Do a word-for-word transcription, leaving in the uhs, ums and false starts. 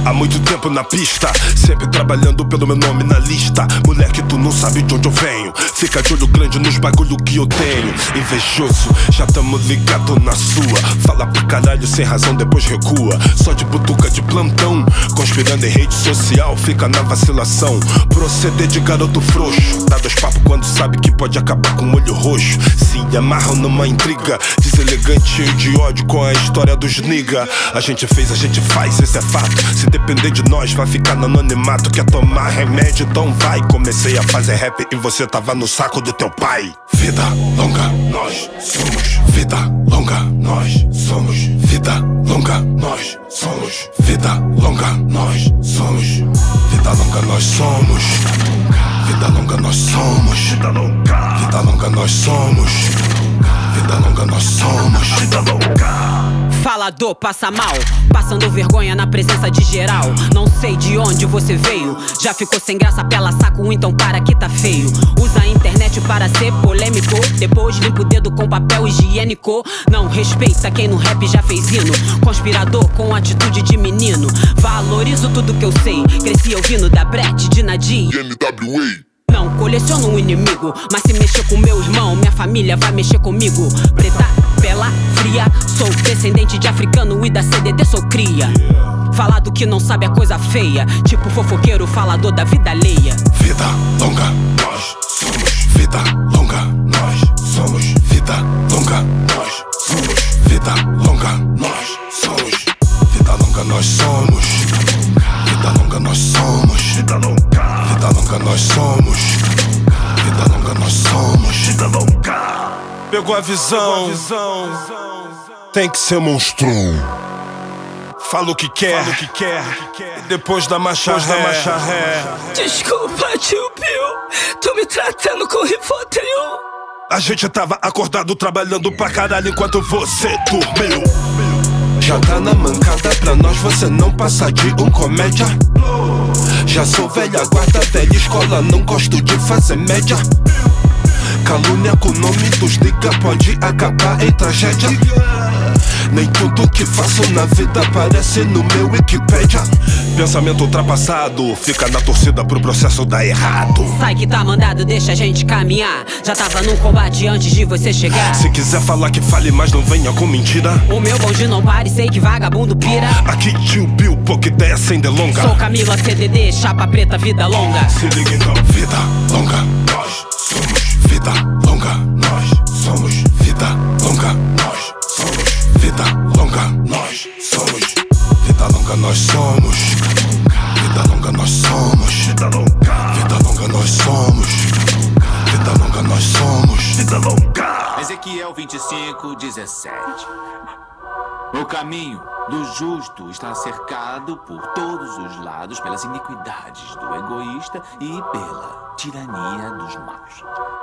Há muito tempo na pista, sempre trabalhando pelo meu nome na lista. Moleque, tu não sabe de onde eu venho. Fica de olho grande nos bagulho que eu tenho. Invejoso, já tamo ligado na sua. Fala pra caralho sem razão, depois recua. Só de butuca de plantão, conspirando em rede social, fica na vacilação. Proceder de garoto frouxo, dá dois papos quando sabe que pode acabar com o olho roxo. Se amarram numa intriga, deselegante, cheio de ódio com a história dos nigga. A gente fez, a gente faz, esse é fato. Se depender de nós, vai ficar no anonimato. Quer tomar remédio, então vai. Comecei a fazer rap e você tava no saco do teu pai. Vida longa, nós somos. Vida longa, nós somos. Vida longa, nós somos. Vida longa, nós somos. Vida longa, nós somos. Vida longa, nós somos. Vida longa, vida longa, nós somos. Vida longa, nós somos. Vida longa. Falador passa mal, passando vergonha na presença de geral. Não sei de onde você veio, já ficou sem graça, pela saco, então para que tá feio. Usa a internet para ser polêmico, depois limpa o dedo com papel higiênico. Não respeita quem no rap já fez hino, conspirador com atitude de menino. Valorizo tudo que eu sei, cresci ouvindo da Brett, de Nadir N W A. Não coleciono um inimigo, mas se mexer com meu irmão, minha família vai mexer comigo. Preta, bela, fria, sou descendente de africano e da C D D sou cria. Falar do que não sabe é coisa feia, tipo fofoqueiro falador da vida alheia. Vida longa, nós somos. Vida longa, nós somos. Vida longa, nós somos. Vida longa, nós somos. Vida longa, nós somos. Vida longa, nós somos. Vida longa, vida longa, nós somos. Vida longa, nós somos. Vida longa. Pegou a visão, tem que ser monstrão. Fala o que quer, Fala o que quer. E depois da marcha ré, da marcha ré. Desculpa, tio Bill, tô me tratando com Rivotril. A gente tava acordado trabalhando pra caralho enquanto você dormiu. Já tá na mancada pra nós, você não passa de um comédia. Já sou velha guarda, velha escola, não gosto de fazer média. Calúnia com o nome dos nigga pode acabar em tragédia. Nem tudo que faço na vida aparece no meu Wikipedia. Pensamento ultrapassado, fica na torcida pro processo dar errado. Sai que tá mandado, deixa a gente caminhar. Já tava num combate antes de você chegar. Se quiser falar que fale, mas não venha com mentira. O meu bonde não pare, sei que vagabundo pira. Aqui tio Bill, pouca ideia sem delonga. Sou Camila C D D, chapa preta, vida longa. Se liga então. Vida longa, nós somos. Vida longa, nós somos. Vida longa, nós somos. Vida longa, nós somos. Vida longa, nós somos. Vida longa, nós somos. Vida longa, vida longa, nós somos. Vida longa, nós somos. Vida longa. Ezequiel vinte e cinco, dezessete. O caminho do justo está cercado por todos os lados pelas iniquidades do egoísta e pela tirania dos maus.